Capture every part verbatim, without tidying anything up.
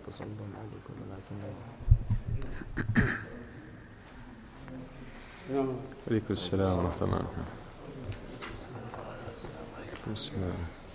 تصب عليكم ولكن عليكم السلام ورحمة الله. السلام.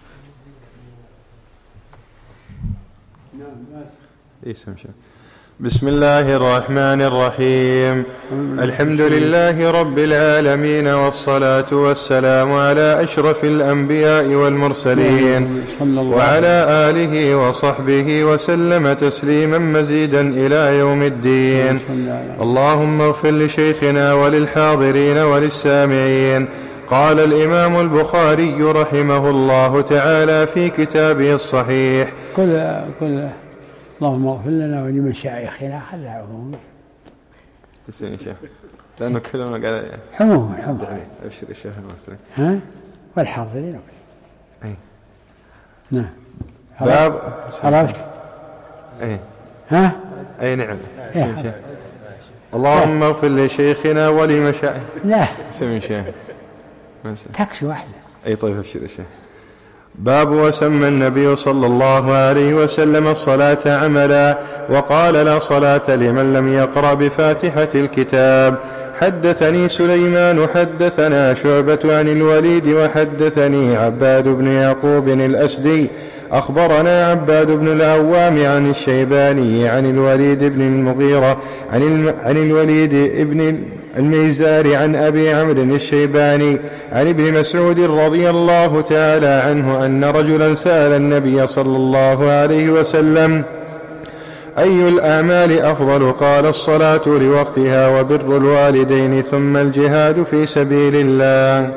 بسم الله الرحمن الرحيم. الحمد لله رب العالمين، والصلاة والسلام على أشرف الأنبياء والمرسلين وعلى آله وصحبه وسلم تسليما مزيدا إلى يوم الدين. اللهم اغفر لشيخنا وللحاضرين وللسامعين. قال الإمام البخاري رحمه الله تعالى في كتابه الصحيح: كل كل اللهم اغفر لنا ولمشايخنا خلعهم. تسلم يا شيخ، لأنه كلامنا قال حموم حموم. أبشر الشيخ المسلم. ها والحاضرين. أي نعم. باب عرفت. أي ها أي نعم. تسلم شيخ. اللهم اغفر لشيخنا ولمشايخنا. لا تسلم شيخ. تكفي واحدة. أي طيب أبشر يا شيخ. باب وسمى النبي صلى الله عليه وسلم الصلاة عملا، وقال: لا صلاة لمن لم يقرأ بفاتحة الكتاب. حدثني سليمان حدثنا شعبة عن الوليد وحدثني عباد بن يعقوب الأسدي أخبرنا عباد بن العوام عن الشيباني عن الوليد بن المغيرة عن, الم... عن الوليد بن الميزار عن أبي عمرو الشيباني عن ابن مسعود رضي الله تعالى عنه أن رجلا سأل النبي صلى الله عليه وسلم: أي الأعمال أفضل؟ قال: الصلاة لوقتها، وبر الوالدين، ثم الجهاد في سبيل الله.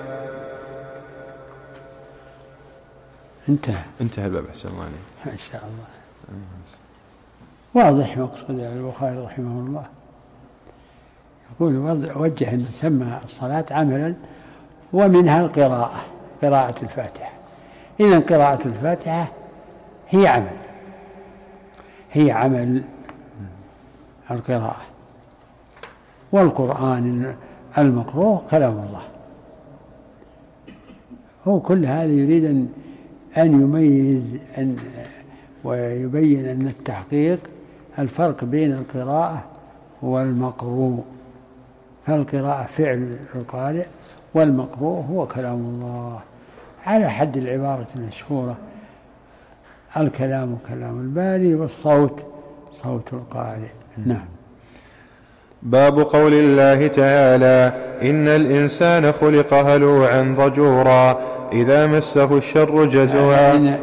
انتهى انتهى الباب. أحسن الله عليك. ما شاء الله. واضح مقصود البخاري رحمه الله. يقول وجه أن سمى الصلاة عملا، ومنها القراءة، قراءة الفاتحة. إذن قراءة الفاتحة هي عمل، هي عمل القراءة. والقرآن المقروء كلام الله. هو كل هذا يريد أن أن يميز أن ويبين أن التحقيق الفرق بين القراءة والمقروء. فالقراءة فعل القارئ، والمقروء هو كلام الله، على حد العبارة المشهورة: الكلام كلام الباري، والصوت صوت القارئ. نعم. باب قول الله تعالى: إن الإنسان خلق هلوعا ضجورا إذا مسه الشر جزوعا.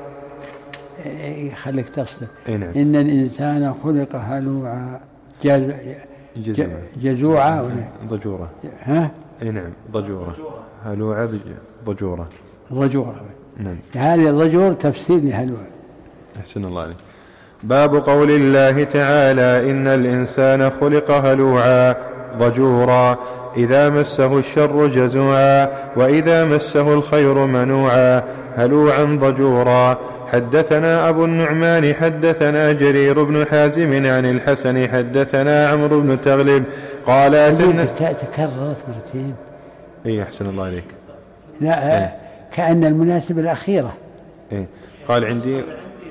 خليك تصدق. نعم. إن الإنسان خلق هلوعا جز... جزوعا ضجورا. ها؟ اي نعم ضجورة. هلوعا ضجورة. ضجورة. نعم. هذه الضجور تفسير لهلوع. أحسن الله عليك. باب قول الله تعالى: إن الإنسان خلق هلوعا ضجورا إذا مسه الشر جزوعا وإذا مسه الخير منوعا هلوعا ضجورا. حدثنا أبو النعمان حدثنا جرير بن حازم عن الحسن حدثنا عمرو بن تغلب قال: أتنا. تكررت مرتين. إيه أحسن الله عليك. لا إيه؟ كأن المناسب الأخيرة. إيه؟ قال عندي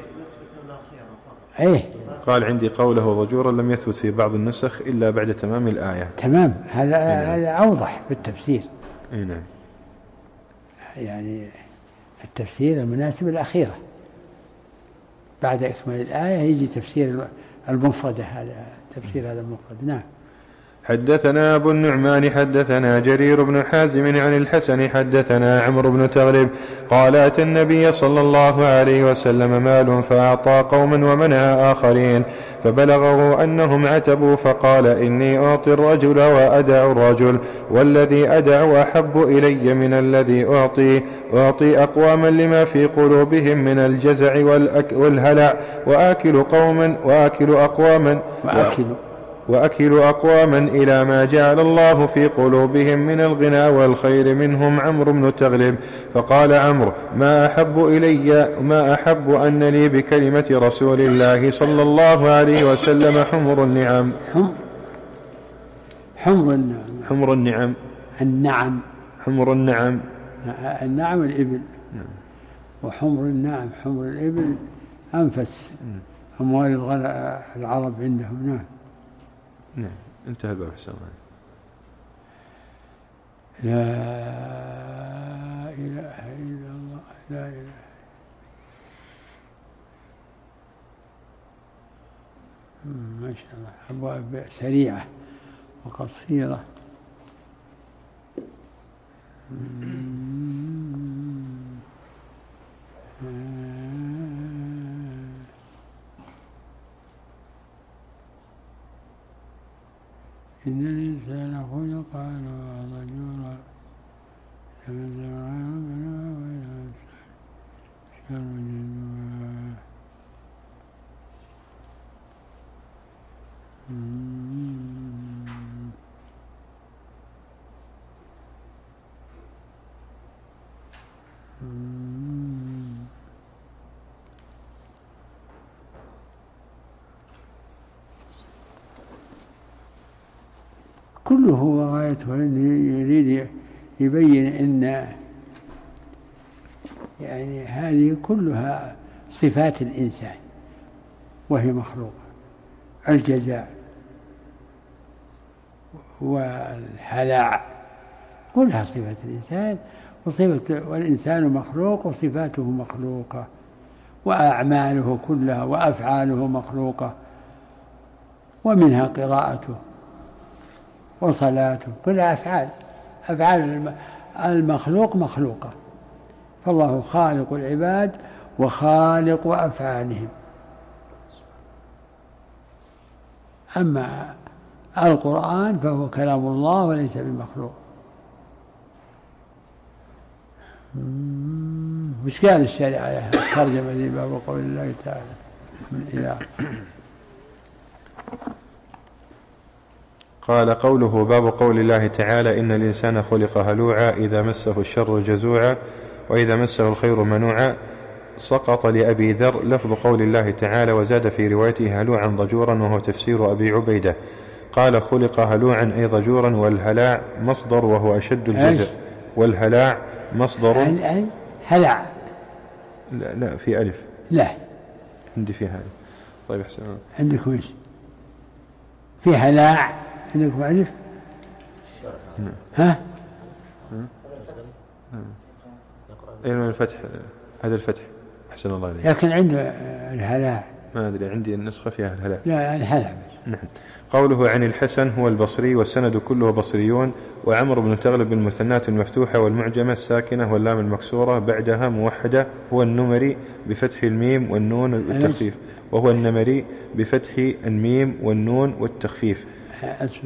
إيه؟ قال عندي قوله ضجورا لم يثبت في بعض النسخ إلا بعد تمام الآية. تمام. هذا إيه؟ هذا أوضح في التفسير. إيه نعم. يعني في التفسير المناسب الأخيرة بعد إكمال الآية يجي تفسير المفردة. هذا تفسير هذا المفرد. نعم. حدثنا أبو النعمان حدثنا جرير بن حازم عن الحسن حدثنا عمرو بن تغلب قال: أتى النبي صلى الله عليه وسلم مال فأعطى قوما ومنع آخرين، فبلغه أنهم عتبوا، فقال: إني أعطي الرجل وأدع الرجل، والذي أدع أحب إلي من الذي أعطي. أعطي أقواما لما في قلوبهم من الجزع والهلع، وآكل قوما وآكل أقواما وآكل وأكل أقواما إلى ما جعل الله في قلوبهم من الغنى والخير، منهم عمرو بن تغلب. فقال عمرو: ما أحب إلي ما أحب أن لي بكلمة رسول الله صلى الله عليه وسلم حمر النعم. حمر النعم. حمر النعم. النعم. حمر النعم. النعم الإبل. وحمر النعم حمر الإبل أنفس أموال العرب عندهم. نعم. نعم. انتهى الباب. حسن الله. لا إله إلا الله. لا إله. ما شاء الله أبواب سريعة وقصيرة. إن الإنسان خلق هلوعا رجولا تمزع ربنا وإلى شر جدوى. كله غايته يريد يبين أن يعني هذه كلها صفات الإنسان وهي مخلوقة. الجزاء والهلع كلها صفة الإنسان، وصفة والإنسان مخلوق وصفاته مخلوقة، وأعماله كلها وأفعاله مخلوقة، ومنها قراءته وصلاته كلها أفعال. أفعال المخلوق مخلوقة، فالله خالق العباد وخالق أفعالهم. أما القرآن فهو كلام الله وليس بمخلوق. وش قال الشارع على الترجمة ذي باب قول الله تعالى من إله؟ قال قوله باب قول الله تعالى إن الإنسان خلق هلوعا إذا مسه الشر جزوعا وإذا مسه الخير منوعا. سقط لأبي ذر لفظ قول الله تعالى وزاد في روايته هلوعا ضجورا، وهو تفسير أبي عبيدة. قال خلق هلوعا أي ضجورا، والهلاع مصدر وهو أشد الجزع. والهلاع مصدر هلع. لا, لا في ألف. لا عندي فيها ألف. طيب أحسن. عندكم إيش في هلاع؟ عندكم ألف؟ ها؟ أين الفتح؟ هذا الفتح. أحسن الله عليك. لكن عنده الهلاع. ما أدري، عندي النسخة فيها الهلاع. لا الهلاع. نعم. قوله عن الحسن هو البصري، والسند كله بصريون. وعمر بن تغلب المثنات المفتوحة والمعجمة الساكنة واللام المكسورة بعدها موحدة هو النمري بفتح الميم والنون والتخفيف، وهو النمري بفتح الميم والنون والتخفيف. أسف.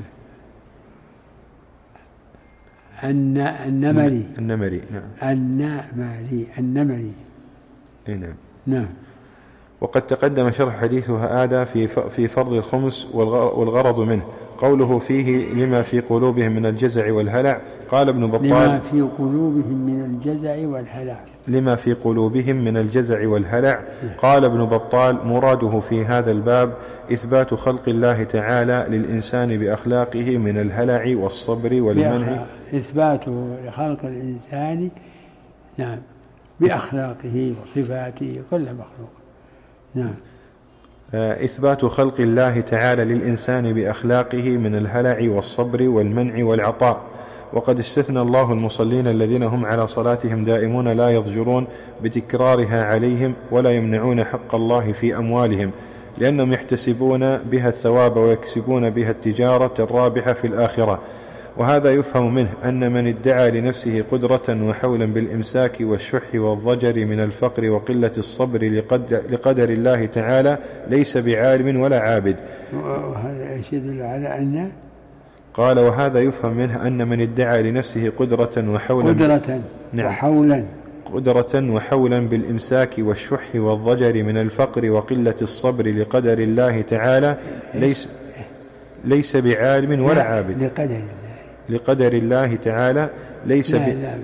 النمري. النمري نعم. النمري النمري. نعم. نعم. وقد تقدم شرح حديثها هذا في في فرض الخمس، والغرض منه قوله فيه لما في قلوبهم من الجزع والهلع. قال ابن بطال لما في قلوبهم من الجزع والهلع. لما في قلوبهم من الجزع والهلع. قال ابن بطال مراده في هذا الباب إثبات خلق الله تعالى للإنسان بأخلاقه من الهلع والصبر والمنع. إثباته لخلق الإنسان نعم بأخلاقه وصفاته كل مخلوق. نعم. إثبات خلق الله تعالى للإنسان بأخلاقه من الهلع والصبر والمنع والعطاء. وقد استثنى الله المصلين الذين هم على صلاتهم دائمون لا يضجرون بتكرارها عليهم ولا يمنعون حق الله في أموالهم، لأنهم يحتسبون بها الثواب ويكسبون بها التجارة الرابحة في الآخرة. وهذا يفهم منه أن من ادعى لنفسه قدرة وحولا بالإمساك والشح والضجر من الفقر وقلة الصبر لقدر الله تعالى ليس بعالم ولا عابد. وهذا يدل على أن قال وهذا يفهم منه أن من ادعى لنفسه قدرة وحولا قدرة نعم وحولا قدرة وحولا بالإمساك والشح والضجر من الفقر وقلة الصبر لقدر الله تعالى ليس ليس بعالم ولا عابد. لقدر الله لقدر الله تعالى ليس لا ب... لا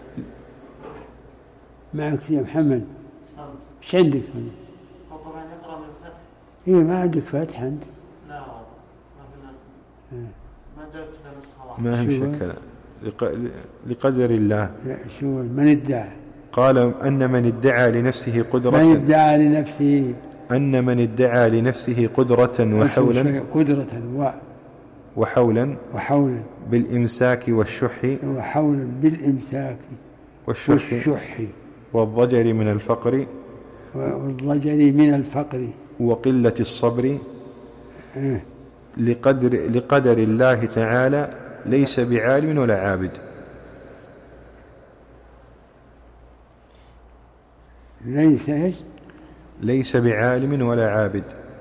معك يا محمد ايش عندك؟ طبعا يقرأ من الفتح. ايه ما عندك فتح انت؟ لا ما ما جبت نسخة ما هي مشكلة. لق... لقدر الله. لا شو من ادعى؟ قال أن من ادعى لنفسه قدرة من ادعى لنفسه أن من ادعى لنفسه قدرة وحولا قدرة و وحولا وحولا بالإمساك والشح وحولا بالإمساك والشح, والشح والضجر من الفقر والضجر من الفقر وقلة الصبر لقدر, لقدر الله تعالى ليس بعالم ولا عابد. ليس إيش؟ ليس بعالم ولا عابد.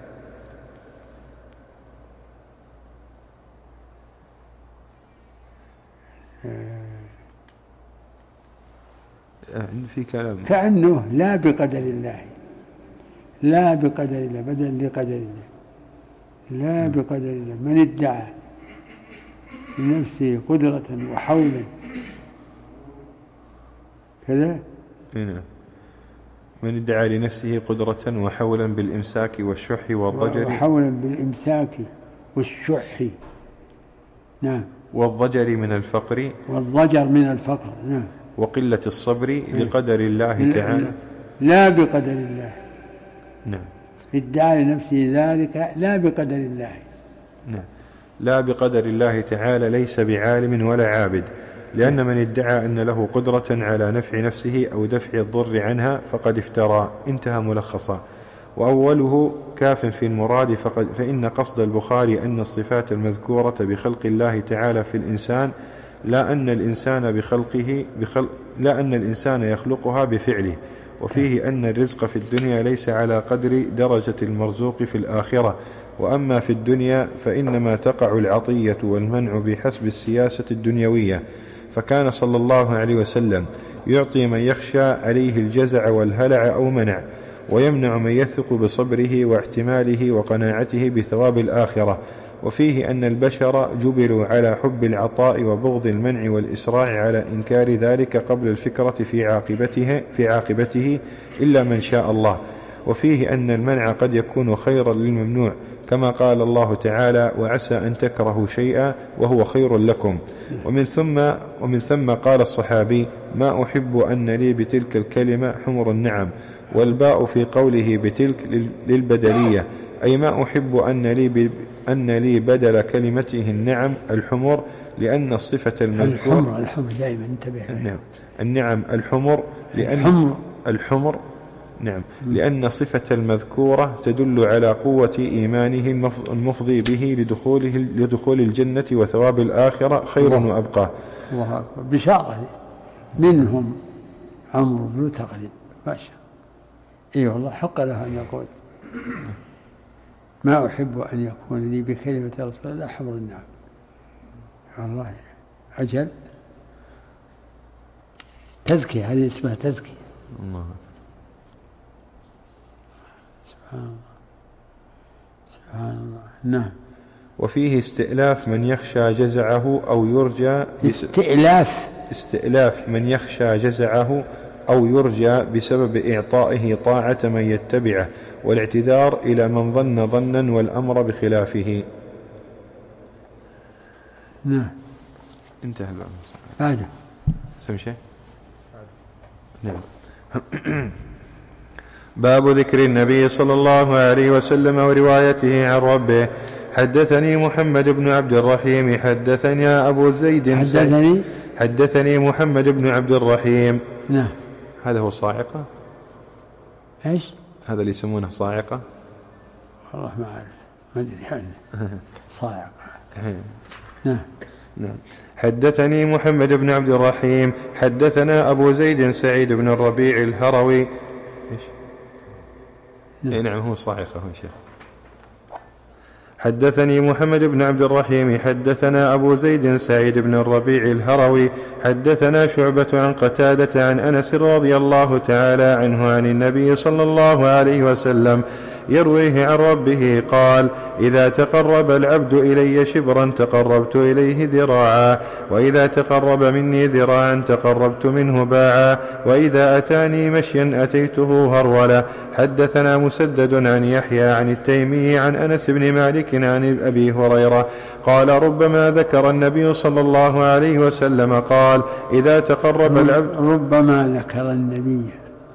في كلام كأنه لا بقدر الله، لا بقدر الله بدل لقدر الله، لا بقدر الله. من ادعى لنفسه قدرة وحولا كذا، هنا من ادعى لنفسه قدرة وحولا بالإمساك والشح والضجر وحولا بالإمساك والشح، نعم، والضجر من الفقر والضجر من الفقر، نعم، وقلة الصبر لقدر الله تعالى لا بقدر الله. نعم، ادعى لنفسه ذلك لا بقدر الله. نعم، لا بقدر الله تعالى ليس بعالم ولا عابد، لأن من ادعى أن له قدرة على نفع نفسه أو دفع الضر عنها فقد افترى. انتهى ملخصا. وأوله كاف في المراد، فقد فإن قصد البخاري أن الصفات المذكورة بخلق الله تعالى في الإنسان لا أن الإنسان بخلقه بخلق لا أن الإنسان يخلقها بفعله، وفيه أن الرزق في الدنيا ليس على قدر درجة المرزوق في الآخرة، وأما في الدنيا فإنما تقع العطية والمنع بحسب السياسة الدنيوية. فكان صلى الله عليه وسلم يعطي من يخشى عليه الجزع والهلع أو منع، ويمنع من يثق بصبره واحتماله وقناعته بثواب الآخرة. وفيه أن البشر جبلوا على حب العطاء وبغض المنع والإسراع على إنكار ذلك قبل الفكرة في عاقبته, في عاقبته إلا من شاء الله. وفيه أن المنع قد يكون خيرا للممنوع، كما قال الله تعالى: وعسى أن تكرهوا شيئا وهو خير لكم. ومن ثم, ومن ثم قال الصحابي: ما أحب أن لي بتلك الكلمة حمر النعم. والباء في قوله بتلك للبدلية، أي ما أحب أن لي, أن لي بدل كلمته النعم الحمر، لأن الصفة المذكورة الحمر, الحمر دائما انتبه. النعم, النعم الحمر لأن الحمر, الحمر نعم لأن صفة المذكورة تدل على قوة إيمانه المفضي به لدخوله لدخول الجنة وثواب الآخرة خير وأبقى. بشارة منهم عمرو بن تغلب، ما شاء إيه والله حق له أن يقول: ما أحب أن يكون لي بكلمة رسول الله حمر النعم. والله أجل تزكية، هذه اسمها تزكية. الله سبحان الله سبحان الله. نعم. وفيه استئلاف من يخشى جزعه أو يرجى استئلاف استئلاف من يخشى جزعه أو يرجى بسبب إعطائه طاعة من يتبعه، والاعتذار إلى من ظن ظنا والأمر بخلافه. نعم. انتهى الباب. هذا سمع شيء؟ نعم. باب ذكر النبي صلى الله عليه وسلم وروايته عن ربه. حدثني محمد بن عبد الرحيم حدثني أبو زيد حدثني حدثني محمد بن عبد الرحيم. نعم. هذا هو صاعقة؟ ايش؟ هذا اللي يسمونه صاعقة؟ والله ما أعرف، ما أدري عنه. صاعقة. نعم. نعم. حدثني محمد بن عبد الرحيم حدثنا أبو زيد سعيد بن الربيع الهروي. إيش؟ نعم. نعم هو صاعقة هو شيء. حدثني محمد بن عبد الرحيم حدثنا أبو زيد سعيد بن الربيع الهروي حدثنا شعبة عن قتادة عن أنس رضي الله تعالى عنه عن النبي صلى الله عليه وسلم يرويه عن ربه قال: إذا تقرب العبد إلي شبرا تقربت إليه ذراعا، وإذا تقرب مني ذراعا تقربت منه باعا، وإذا أتاني مشيا أتيته هرولا. حدثنا مسدد عن يحيى عن التيمي عن أنس بن مالك عن أبي هريرة قال: ربما ذكر النبي صلى الله عليه وسلم قال: إذا تقرب العبد ربما ذكر النبي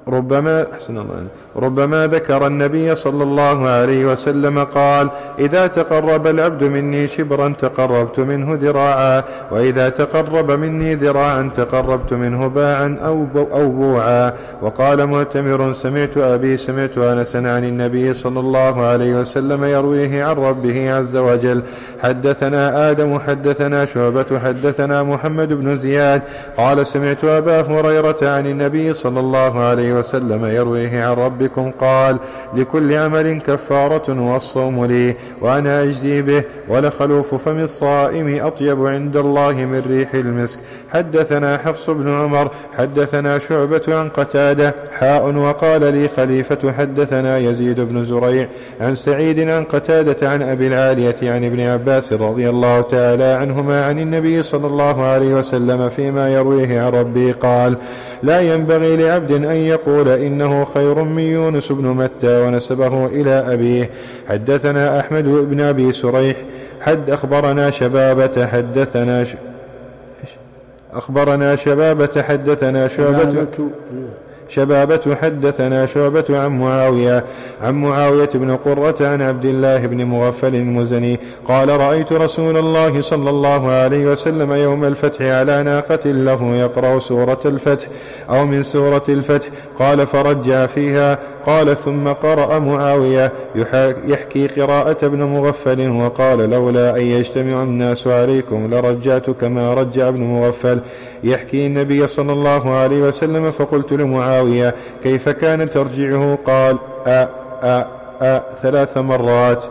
ربما أحسن الله ربما ذكر النبي صلى الله عليه وسلم قال: إذا تقرب العبد مني شبرا تقربت منه ذراعا، وإذا تقرب مني ذراعا تقربت منه باعا أو بوعا. وقال معتمر: سمعت أبي سمعت أنسا عن النبي صلى الله عليه وسلم يرويه عن ربه عز وجل. حدثنا آدم حدثنا شعبة حدثنا محمد بن زياد قال: سمعت أبا هريرة عن النبي صلى الله عليه وسلم يرويه عن ربكم قال: لكل عمل كفارة والصوم لي وأنا أجزي به، ولخلوف فم الصائم أطيب عند الله من ريح المسك. حدثنا حفص بن عمر حدثنا شعبة عن قتادة حاء وقال لي خليفة حدثنا يزيد بن زريع عن سعيد عن قتادة عن أبي العالية عن ابن عباس رضي الله تعالى عنهما عن النبي صلى الله عليه وسلم فيما يرويه عن ربه قال: لا ينبغي لعبد أن يقول إنه خير من يونس بن متى، ونسبه إلى أبيه. حدثنا أحمد بن أبي سريح حد أخبرنا شبابة حدثنا ش... أخبرنا شبابة حدثنا شعبة شبابة حدثنا شعبة عن معاوية عن معاوية بن قرة عن عبد الله بن مغفل المزني قال: رأيت رسول الله صلى الله عليه وسلم يوم الفتح على ناقة له يقرأ سورة الفتح أو من سورة الفتح. قال: فرجع فيها. قال: ثم قرأ معاوية يحكي قراءة ابن مغفل وقال: لولا أن يجتمع الناس عليكم لرجعت كما رجع ابن مغفل يحكي النبي صلى الله عليه وسلم. فقلت لمعاوية: كيف كان ترجعه؟ قال: آ آ آ ثلاث مرات.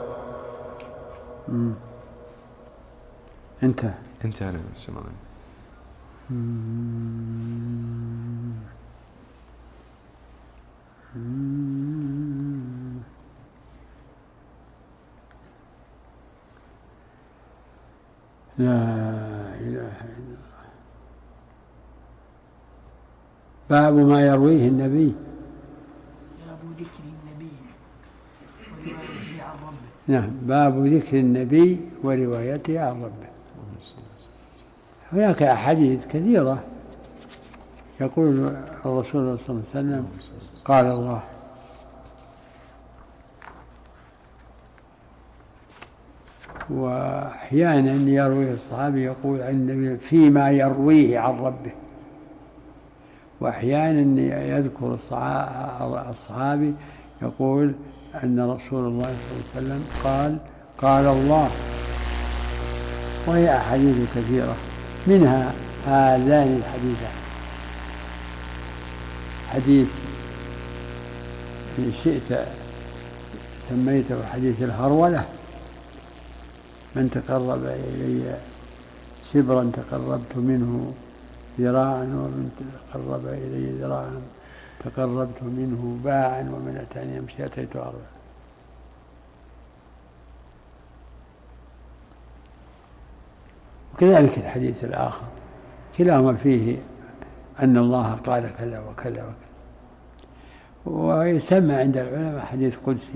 انت انت أنا سمعني. لا إله إلا الله. باب ما يرويه النبي. باب ذكر النبي وروايته عن ربه. نعم، باب ذكر النبي وروايته عن ربه. هناك أحاديث كثيرة يقول الرسول صلى الله عليه وسلم قال الله، وأحيانا يرويه الصحابي يقول عن النبي فيما يرويه عن ربه، وأحيانا يذكر الصحابي يقول أن رسول الله صلى الله عليه وسلم قال قال الله. وهي أحاديث كثيرة، منها هذان الحديثان: حديث إن شئت سميته حديث الهرولة، من تقرب إلي شبرا تقربت منه ذراعا، ومن تقرب إلي ذراعا تقربت منه باعا، ومن أتاني يمشي أتيت أربعا. وكذلك الحديث الآخر كلاهما فيه أن الله قال كذا وكذا وكذا، ويسمى عند العلماء حديث قدسي.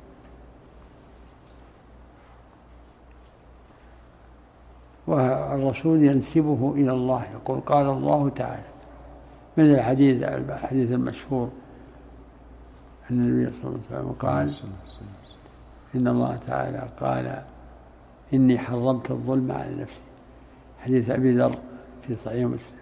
والرسول ينسبه إلى الله، يقول قال الله تعالى، من الحديث الحديث المشهور أن النبي صلى الله عليه وسلم قال إن الله تعالى قال إني حرمت الظلم على نفسي، حديث أبي ذر في صحيح مسلم.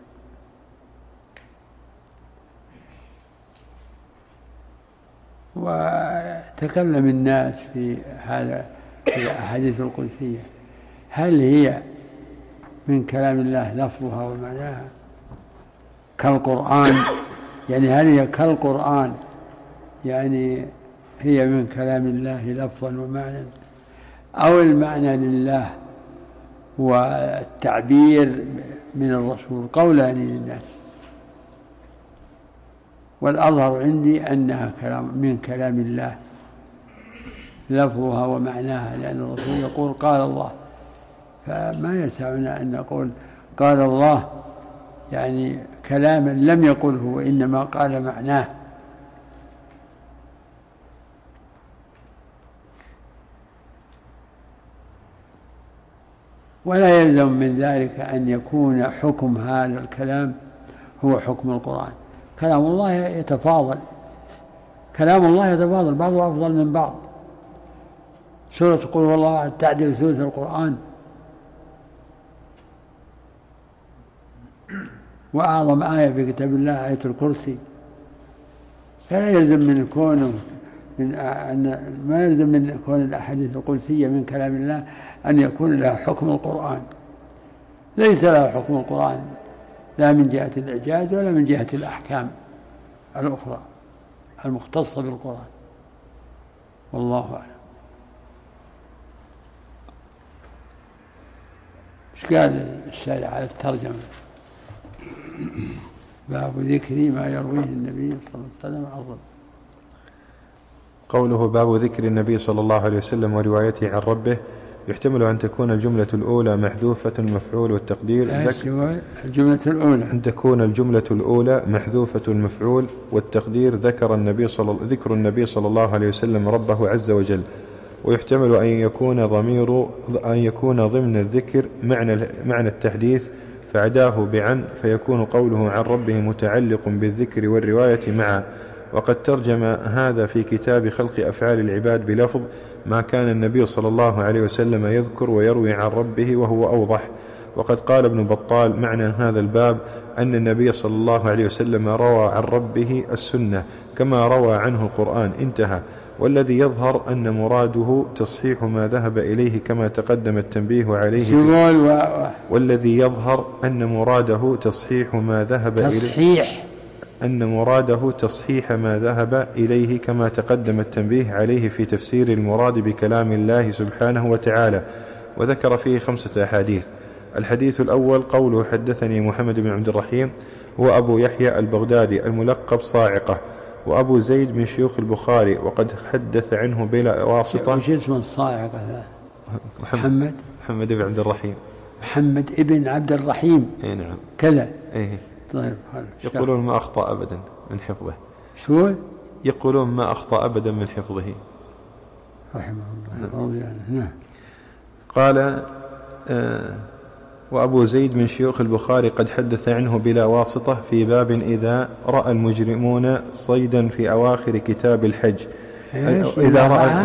وتكلم الناس في هذا في الأحاديث القدسية، هل هي من كلام الله لفظها ومعناها كالقرآن، يعني هل هي كالقرآن، يعني هي من كلام الله لفظا ومعنى، أو المعنى لله والتعبير من الرسول؟ قولان للناس، والأظهر عندي أنها كلام من كلام الله لفظها ومعناها، لأن الرسول يقول قال الله، فما يسعنا أن نقول قال الله يعني كلاما لم يقله وإنما قال معناه. ولا يلزم من ذلك أن يكون حكم هذا الكلام هو حكم القرآن، كلام الله يتفاضل، كلام الله يتفاضل، بعضه أفضل من بعض. سورة قل هو الله أحد تعدل ثلث القرآن، وأعظم آية في كتاب الله آية الكرسي. فلا يلزم من كونه من أن ما يلزم من كون الأحاديث القدسية من كلام الله أن يكون لها حكم القرآن. ليس لها حكم القرآن لا من جهة الإعجاز ولا من جهة الأحكام الأخرى المختصة بالقرآن، والله أعلم. إيش قال الشارع على الترجمة؟ باب ذكر ما يرويه النبي صلى الله عليه وسلم عن ربه. قوله باب ذكر النبي صلى الله عليه وسلم وروايته عن ربه، يحتمل أن تكون الجملة الأولى محذوفة المفعول والتقدير الجملة الأولى أن تكون الجملة الأولى محذوفة المفعول والتقدير ذكر النبي صلى ذكر النبي صلى الله عليه وسلم ربه عز وجل. ويحتمل أن يكون ضمير أن يكون ضمن الذكر معنى معنى التحديث فعداه بعن، فيكون قوله عن ربه متعلق بالذكر والرواية معا. وقد ترجم هذا في كتاب خلق أفعال العباد بلفظ ما كان النبي صلى الله عليه وسلم يذكر ويروي عن ربه، وهو أوضح. وقد قال ابن بطال معنى هذا الباب أن النبي صلى الله عليه وسلم روى عن ربه السنة كما روى عنه القرآن، انتهى. والذي يظهر أن مراده تصحيح ما ذهب إليه كما تقدم التنبيه عليه و... والذي يظهر أن مراده تصحيح ما ذهب إليه أن مراده تصحيح ما ذهب إليه كما تقدم التنبيه عليه في تفسير المراد بكلام الله سبحانه وتعالى. وذكر فيه خمسة أحاديث. الحديث الأول قوله حدثني محمد بن عبد الرحيم هو أبو يحيى البغدادي الملقب صاعقة، وأبو زيد من شيوخ البخاري، وقد حدث عنه بلا واسطة. وش اسم الصاعقة هذا؟ محمد محمد بن عبد الرحيم محمد ابن عبد الرحيم. اي نعم كذا. ايه. طيب. يقولون ما أخطأ أبدا من حفظه. شو يقولون ما أخطأ أبدا من حفظه رحمه الله. نعم. قال آه وأبو زيد من شيوخ البخاري قد حدث عنه بلا واسطة في باب إذا رأى المجرمون صيدا في أواخر كتاب الحج. إذا رأى,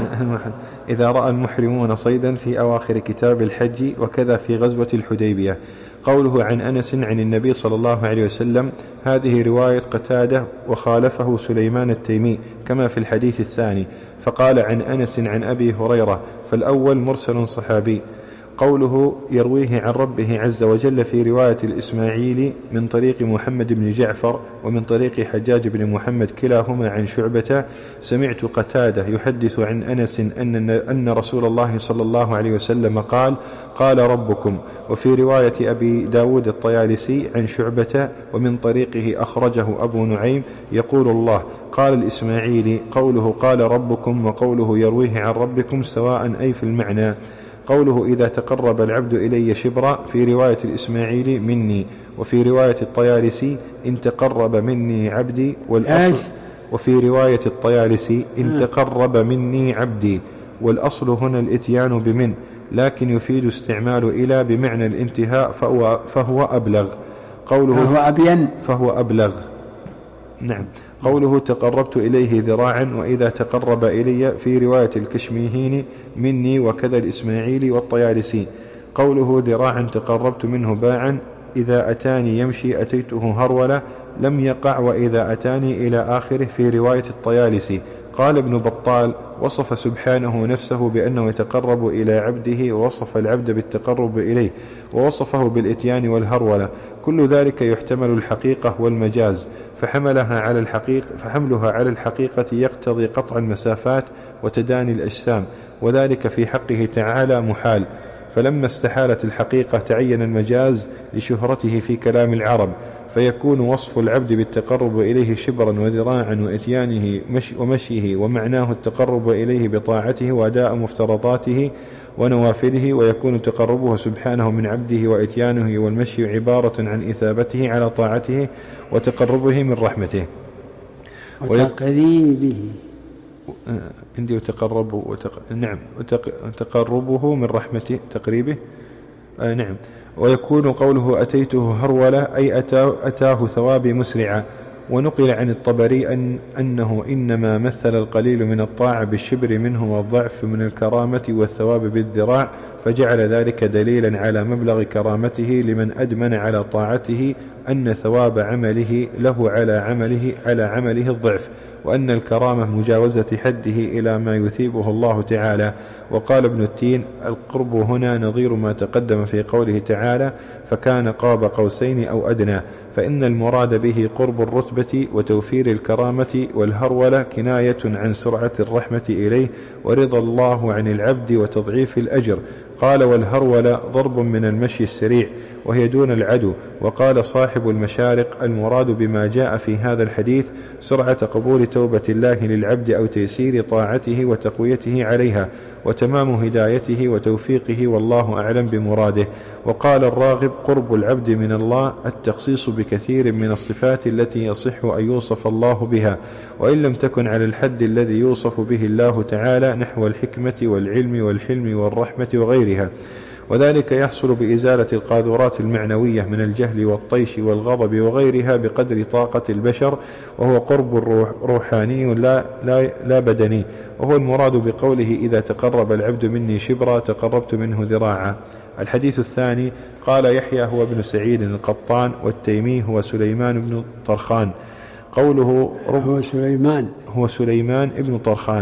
إذا رأى المحرمون صيدا في أواخر كتاب الحج، وكذا في غزوة الحديبية. قوله عن أنس عن النبي صلى الله عليه وسلم هذه رواية قتادة، وخالفه سليمان التيمي كما في الحديث الثاني، فقال عن أنس عن أبي هريرة، فالأول مرسل صحابي. قوله يرويه عن ربه عز وجل في رواية الإسماعيلي من طريق محمد بن جعفر ومن طريق حجاج بن محمد كلاهما عن شعبة، سمعت قتادة يحدث عن أنس أن, أن رسول الله صلى الله عليه وسلم قال قال ربكم. وفي رواية أبي داود الطيالسي عن شعبة ومن طريقه أخرجه أبو نعيم يقول الله. قال الإسماعيلي قوله قال ربكم وقوله يرويه عن ربكم سواء أي في المعنى. قوله إذا تقرب العبد إلي شبرا في رواية الإسماعيلي مني، وفي رواية الطيالسي إن تقرب مني عبدي، والأصل وفي رواية الطيالسي إن تقرب مني عبدي، والأصل هنا الإتيان بمن، لكن يفيد استعمال إلى بمعنى الانتهاء فهو, فهو أبلغ. قوله فهو أبين فهو أبلغ. نعم. قوله تقربت إليه ذراعا، وإذا تقرب إلي في رواية الكشميهين مني، وكذا الإسماعيلي والطيالسي. قوله ذراعا تقربت منه باعا، إذا أتاني يمشي أتيته هرولة لم يقع، وإذا أتاني إلى آخره في رواية الطيالسي. قال ابن بطال وصف سبحانه نفسه بأنه يتقرب إلى عبده، ووصف العبد بالتقرب إليه، ووصفه بالإتيان والهرولة. كل ذلك يحتمل الحقيقة والمجاز، فحملها على الحقيقة فحملها على الحقيقة يقتضي قطع المسافات وتداني الأجسام، وذلك في حقه تعالى محال. فلما استحالت الحقيقة تعين المجاز لشهرته في كلام العرب، فيكون وصف العبد بالتقرب إليه شبرا وذراعا وإتيانه ومشيه، ومعناه التقرب إليه بطاعته وأداء مفترضاته ونوافله، ويكون تقربه سبحانه من عبده وإتيانه والمشي عبارة عن إثابته على طاعته وتقربه من رحمته وتقريبه. عندي وتقرب وتق... نعم وتقربه من رحمته تقريبه. آه نعم. ويكون قوله أتيته هرولة أي أتاه, أتاه ثوابي مسرعا، ونقل عن الطبري أن أنه إنما مثل القليل من الطاعة بالشبر منه والضعف من الكرامة والثواب بالذراع، فجعل ذلك دليلا على مبلغ كرامته لمن أدمن على طاعته، أن ثواب عمله له على عمله على عمله الضعف، وأن الكرامة مجاوزة حده إلى ما يثيبه الله تعالى. وقال ابن التين: القرب هنا نظير ما تقدم في قوله تعالى: فكان قاب قوسين أو أدنى، فإن المراد به قرب الرتبة وتوفير الكرامة، والهرولة كناية عن سرعة الرحمة إليه ورضا الله عن العبد وتضعيف الأجر. قال: والهرولة ضرب من المشي السريع، وهي دون العدو. وقال صاحب المشارق: المراد بما جاء في هذا الحديث سرعة قبول توبة الله للعبد أو تيسير طاعته وتقويته عليها وتمام هدايته وتوفيقه، والله أعلم بمراده. وقال الراغب: قرب العبد من الله التخصيص بكثير من الصفات التي يصح أن يوصف الله بها، وإن لم تكن على الحد الذي يوصف به الله تعالى، نحو الحكمة والعلم والحلم والرحمة وغيرها. وذلك يحصل بإزالة القاذورات المعنوية من الجهل والطيش والغضب وغيرها بقدر طاقة البشر، وهو قرب الروح روحاني لا, لا, لا بدني. وهو المراد بقوله: إذا تقرب العبد مني شبرا تقربت منه ذراعا. الحديث الثاني: قال يحيى هو ابن سعيد القطان، والتيمي هو سليمان بن طرخان. قوله هو سليمان هو سليمان ابن طرخان.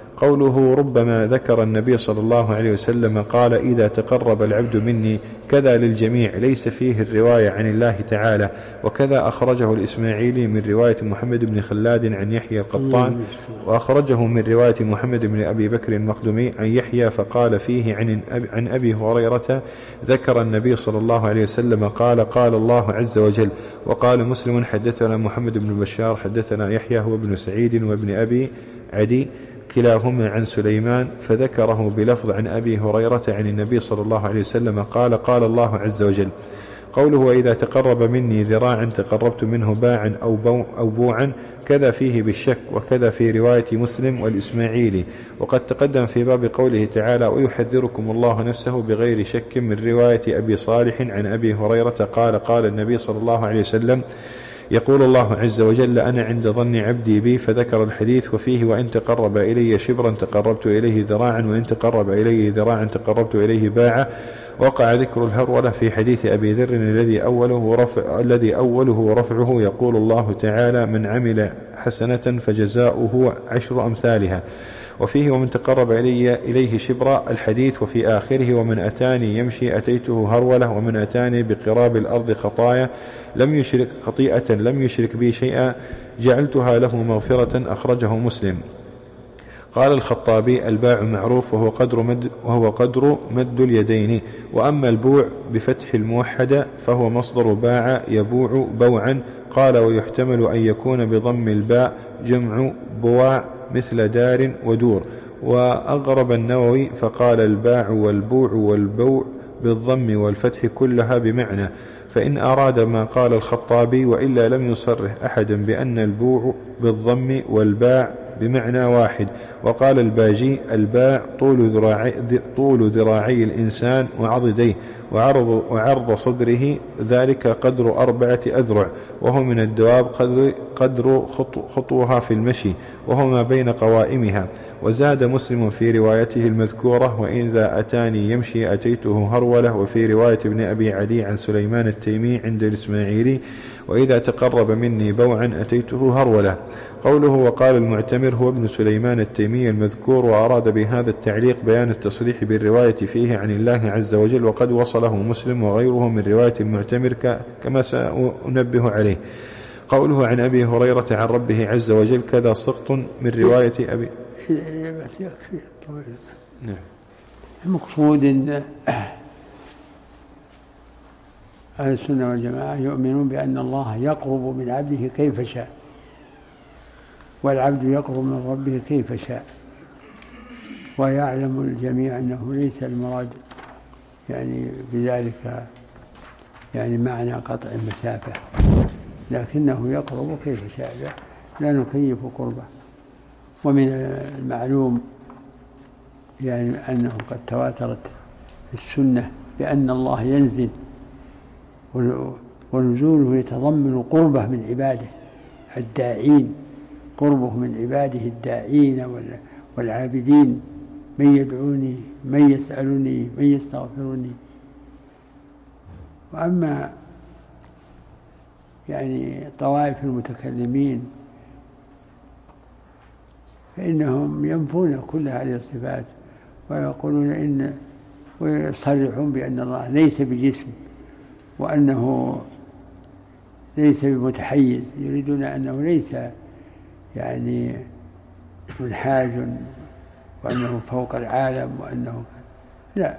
قوله: ربما ذكر النبي صلى الله عليه وسلم قال: إذا تقرب العبد مني، كذا للجميع، ليس فيه الرواية عن الله تعالى. وكذا أخرجه الإسماعيلي من رواية محمد بن خلاد عن يحيى القطان، وأخرجه من رواية محمد بن أبي بكر المقدمي عن يحيى، فقال فيه عن أبي هريرة: ذكر النبي صلى الله عليه وسلم قال: قال الله عز وجل. وقال مسلم: حدثنا محمد بن بشار حدثنا يحيى هو ابن سعيد وابن أبي عدي كلاهما عن سليمان، فذكره بلفظ عن أبي هريرة عن النبي صلى الله عليه وسلم قال: قال الله عز وجل. قوله: وإذا تقرب مني ذراعا تقربت منه باعا أو, بو أو بوعا، كذا فيه بالشك، وكذا في رواية مسلم والإسماعيلي. وقد تقدم في باب قوله تعالى: ويحذركم الله نفسه بغير شك، من رواية أبي صالح عن أبي هريرة قال: قال النبي صلى الله عليه وسلم: يقول الله عز وجل: أنا عند ظن عبدي بي، فذكر الحديث. وفيه: وإن تقرب إلي شبرا تقربت إليه ذراعا، وإن تقرب إلي ذراعا تقربت إليه باعا. وقع ذكر الهرولة في حديث أبي ذر الذي أوله رفع الذي أوله رفعه، يقول الله تعالى: من عمل حسنة فجزاؤه عشر أمثالها. وفيه: ومن تقرب إلي إليه شبرا الحديث. وفي آخره: ومن أتاني يمشي أتيته هرولة، ومن أتاني بقراب الأرض خطايا لم يشرك خطيئة لم يشرك بي شيئا جعلتها له مغفرة. أخرجه مسلم. قال الخطابي: الباع معروف، وهو قدر مد, وهو قدر مد اليدين. وأما البوع بفتح الموحدة فهو مصدر باع يبوع بوعا. قال: ويحتمل أن يكون بضم الباء جمع بواع مثل دار ودور. وأغرب النووي فقال: الباع والبوع والبوع بالضم والفتح كلها بمعنى، فإن أراد ما قال الخطابي، وإلا لم يصرح أحد بأن البوع بالضم والباع بمعنى واحد. وقال الباجي: الباع طول ذراعي, طول ذراعي الإنسان وعضديه، وعرض, وعرض صدره، ذلك قدر أربعة أذرع، وهو من الدواب قدر, قدر خطوها في المشي، وهو ما بين قوائمها. وزاد مسلم في روايته المذكورة: وإذا أتاني يمشي أتيته هرولة. وفي رواية ابن أبي عدي عن سليمان التيمي عند الإسماعيلي: وإذا تقرب مني بوعا أتيته هرولة. قوله: وقال المعتمر هو ابن سليمان التيمي المذكور، وأراد بهذا التعليق بيان التصريح بالرواية فيه عن الله عز وجل، وقد وصله مسلم وغيره من رواية المعتمر كما سأنبه عليه. قوله: عن أبي هريرة عن ربه عز وجل، كذا سقط من رواية أبي. نعم. المقصود أن أهل السنة والجماعة يؤمنون بأن الله يقرب من عبده كيف شاء، والعبد يقرب من ربه كيف شاء، ويعلم الجميع أنه ليس المراد يعني بذلك يعني معنى قطع المسافة، لكنه يقرب كيف شاء، لا نكيف قربه. ومن المعلوم يعني أنه قد تواترت السنة بأن الله ينزل، ونزوله يتضمن قربه من عباده الداعين، قربه من عباده الداعين والعابدين، من يدعوني، من يسألني، من يستغفرني. وأما يعني طوائف المتكلمين فإنهم ينفون كل هذه الصفات ويقولون إن ويصرحون بأن الله ليس بجسم وأنه ليس بمتحيز، يريدون أنه ليس يعني منحاج وأنه فوق العالم وأنه لا.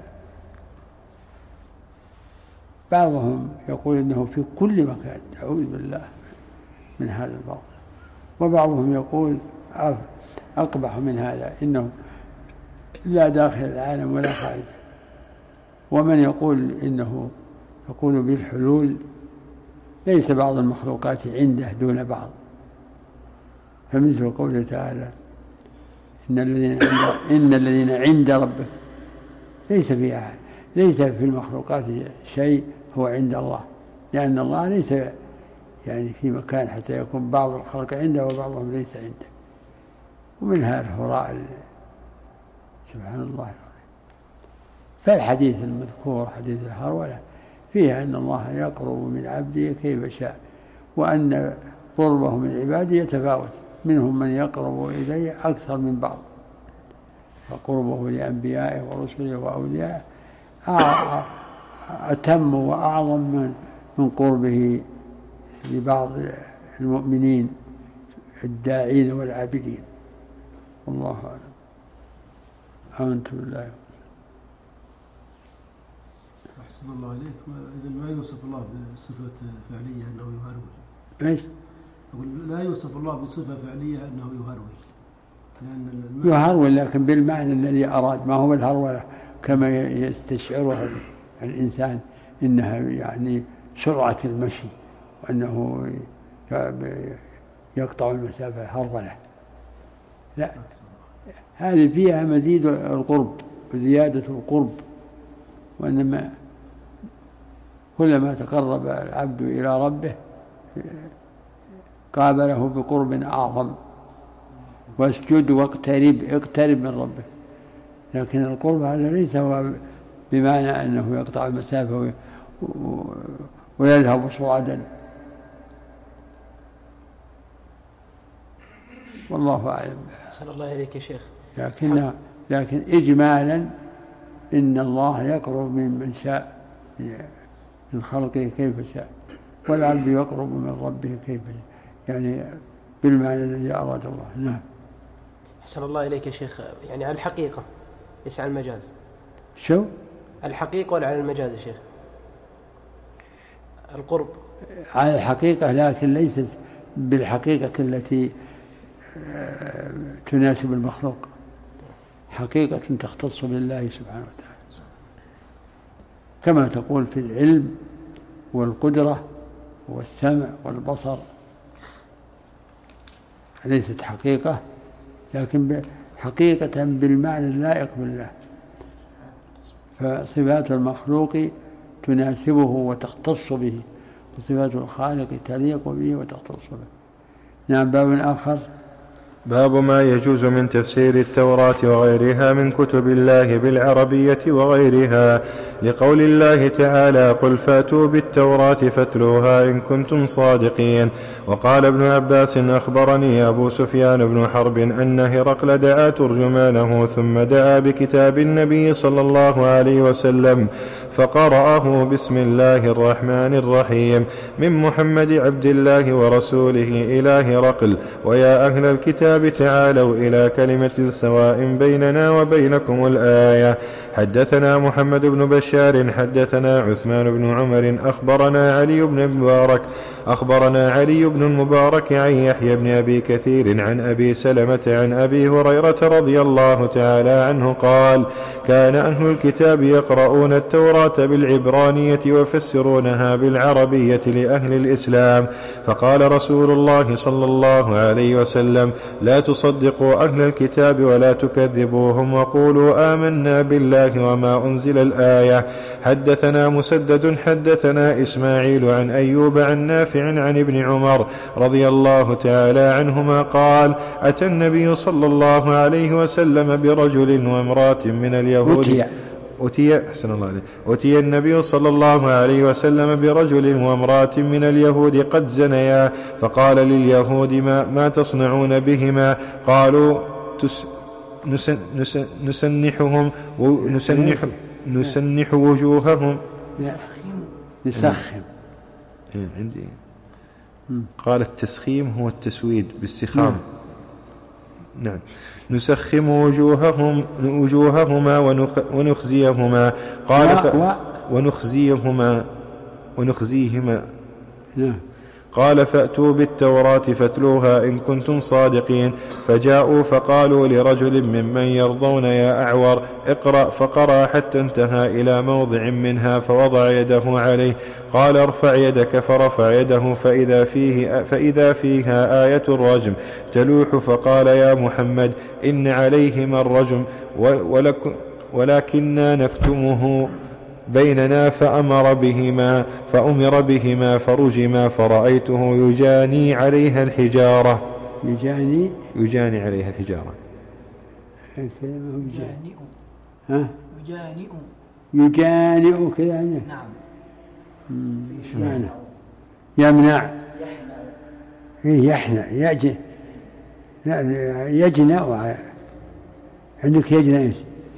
بعضهم يقول إنه في كل مكان، أعوذ بالله من هذا الباطل. وبعضهم يقول أقبح من هذا، إنه لا داخل العالم ولا خارجه. ومن يقول إنه يقول بالحلول، ليس بعض المخلوقات عنده دون بعض، فمثل قوله تعالى إن الذين عند, إن الذين عند ربك ليس فيها ليس في المخلوقات شيء هو عند الله، لأن الله ليس يعني في مكان حتى يكون بعض الخلق عنده وبعضهم ليس عنده. ومنها الهراء سبحان الله العظيم. فالحديث المذكور حديث الهرولة فيها أن الله يقرب من عبده كيف شاء، وأن قربه من عباده يتفاوت، منهم من يقرب إليه أكثر من بعض، فقربه لأنبيائه ورسله وأوليائه أتم وأعظم من من قربه لبعض المؤمنين الداعين والعابدين. والله أعلم. آمنت بالله. أحسن الله عليك. إذا ما يوصف الله بصفة فعلية أنه يهرول. إيش؟ أقول لا يوصف الله بصفة فعلية أنه يهرول. لأن يهرول لكن بالمعنى الذي أراد، ما هو بالهرولة كما يستشعرها الإنسان إنها يعني سرعة المشي وأنه يقطع المسافة هرولة. لا، هذه فيها مزيد القرب وزيادة القرب، وإنما كلما تقرب العبد إلى ربه قابله بقرب أعظم. واسجد واقترب، اقترب من ربه. لكن القرب هذا ليس هو بمعنى أنه يقطع المسافة ويذهب صعدا. والله أعلم. أحسن الله إليك يا شيخ. لكن لكن إجمالا إن الله يقرب من من شاء من خلقه كيف شاء، والعبد يقرب من ربه كيف شاء، يعني بالمعنى الذي أراد الله. نعم. أحسن الله إليك يا شيخ. يعني على الحقيقة ليس على المجاز. شو؟ الحقيقة ولا على المجاز يا شيخ؟ القرب على الحقيقة، لكن ليست بالحقيقة التي تناسب المخلوق، حقيقة تختص بالله سبحانه وتعالى، كما تقول في العلم والقدرة والسمع والبصر، ليست حقيقة لكن حقيقة بالمعنى اللائق بالله. فصفات المخلوق تناسبه وتختص به، وصفات الخالق تليق به وتختص به. نعم. باب آخر، باب ما يجوز من تفسير التوراة وغيرها من كتب الله بالعربية وغيرها، لقول الله تعالى قل فاتوا بالتوراة فاتلوها إن كنتم صادقين. وقال ابن عباس أخبرني أبو سفيان بن حرب أن هرقل دعا ترجمانه ثم دعا بكتاب النبي صلى الله عليه وسلم فقرأه بسم الله الرحمن الرحيم من محمد عبد الله ورسوله إلى هرقل ويا أهل الكتاب تعالوا إلى كلمة سواء بيننا وبينكم الآية. حدثنا محمد بن بشار حدثنا عثمان بن عمر أخبرنا علي بن المبارك أخبرنا علي بن المبارك عن يحيى بن أبي كثير عن أبي سلمة عن أبي هريرة رضي الله تعالى عنه قال كان أهل الكتاب يقرؤون التوراة التوراة بالعبرانية ويفسرونها بالعربية لأهل الإسلام. فقال رسول الله صلى الله عليه وسلم: لا تصدقوا أهل الكتاب ولا تكذبوهم وقولوا آمنا بالله وما أنزل الآية. حدثنا مسدد حدثنا إسماعيل عن أيوب عن نافع عن ابن عمر رضي الله تعالى عنهما قال: أتى النبي صلى الله عليه وسلم برجل وامرأة من اليهود أتي, أتي, أحسن الله عليه أتي النبي صلى الله عليه وسلم برجل وامرأة من اليهود قد زنيا، فقال لليهود: ما, ما تصنعون بهما؟ قالوا: تس نسن نسن نسنحهم ونسنح نسنح وجوههم. نسخم. عندي قال التسخيم هو التسويد بالسخام. نعم. نسخم وجوههم وجوههما ونخزيهما. قال ف... ونخزيهما ونخزيهما. نعم. قال: فأتوا بالتوراة فاتلوها إن كنتم صادقين. فجاءوا فقالوا لرجل ممن يرضون: يا أعور اقرأ. فقرأ حتى انتهى إلى موضع منها فوضع يده عليه. قال: ارفع يدك. فرفع يده فإذا, فيه فإذا فيها آية الرجم تلوح. فقال: يا محمد إن عليهما الرجم ولك ولكننا نكتمه بيننا. فأمر بهما فأمر بهما فرجما، فرأيته يجاني عليها الحجارة. يجاني يجاني عليها الحجارة. يجانئ. ها؟ يجانئ. يجانئ كذا يعني. نعم. ايش معنى؟ يمنع. إيه يحنى يجن. لا يجنأ. عندك يجنأ ايش؟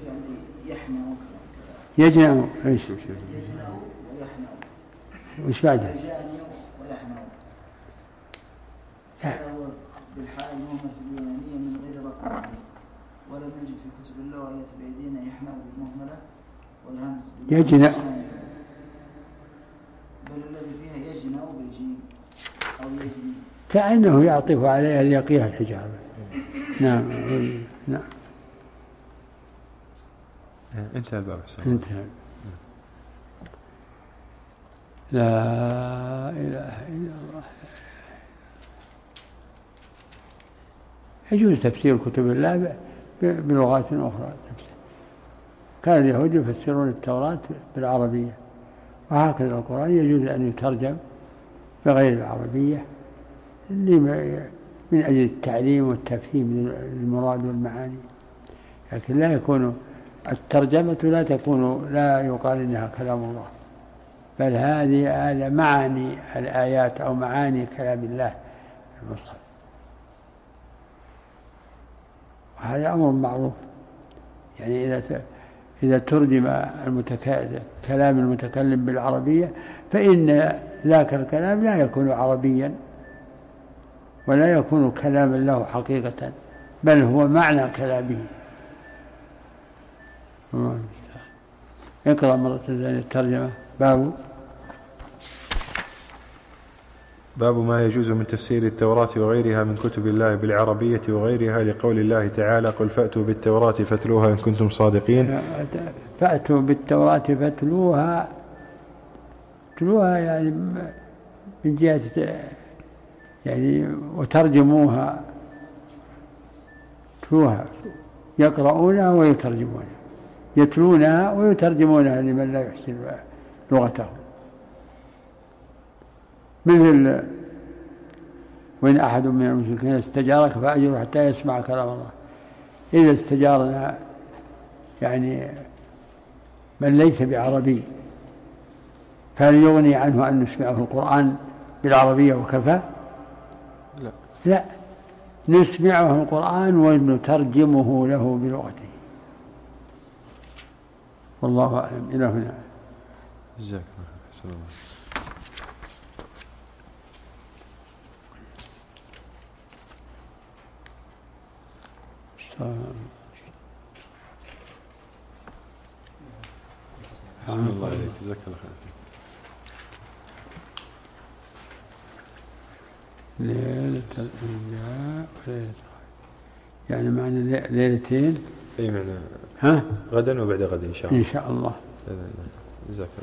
يجنأ ايش؟ يجنأ ويحنأ. وش بعدها؟ يجانئ ويحنأ. هذا هو بالحاء المهملة اليونانية من غير رقم عليه، ولم نجد في كتب الله وآيات بأيدينا يحنأ بالمهملة والهمز يجنأ، بل الذي فيها يجنأ بالجيم أو يجني، كأنه يعطف عليها ليقيها الحجارة. نعم نعم. انتهى الباب. انتهى. لا إله إلا الله. يجوز تفسير كتب الله بلغات أخرى. كان اليهود يفسرون التوراة بالعربية، وهكذا القرآن يجوز أن يترجم بغير العربية من أجل التعليم والتفهيم للمراد والمعاني، لكن لا يكون الترجمة لا تكون لا يقال إنها كلام الله، بل هذه هذا معاني الآيات أو معاني كلام الله المصحف، وهذا أمر معروف. يعني إذا إذا ترجم المتكلم كلام المتكلم بالعربية فإن ذاك الكلام لا يكون عربيا ولا يكون كلاما له حقيقة، بل هو معنى كلامه. اقرأ مرة ثانية الترجمة. باب باب ما يجوز من تفسير التوراة وغيرها من كتب الله بالعربية وغيرها، لقول الله تعالى: قل فأتوا بالتوراة فاتلوها إن كنتم صادقين. فأتوا بالتوراة فاتلوها، تلوها يعني من جهة يعني وترجموها، تلوها يقرؤونها ويترجمونها، يتلونها ويترجمونها لمن لا يحسن لغته. مثل وإن أحد من المشركين استجارك فأجره حتى يسمع كلام الله. إذا استجارنا يعني من ليس بعربي فهل يغني عنه أن نسمعه القرآن بالعربية وكفى؟ لا لا، نسمعه القرآن ونترجمه له بلغته. والله أعلم. إلى هنا. جزاك الله خير. أحسن الله عليك. جزاك الله خير. ليلة الأنبياء وليلة يعني معنى ليلتين. أي معنى؟ ها؟ غدا وبعد غد إن شاء الله. إن شاء الله. لا لا لا. جزاك الله.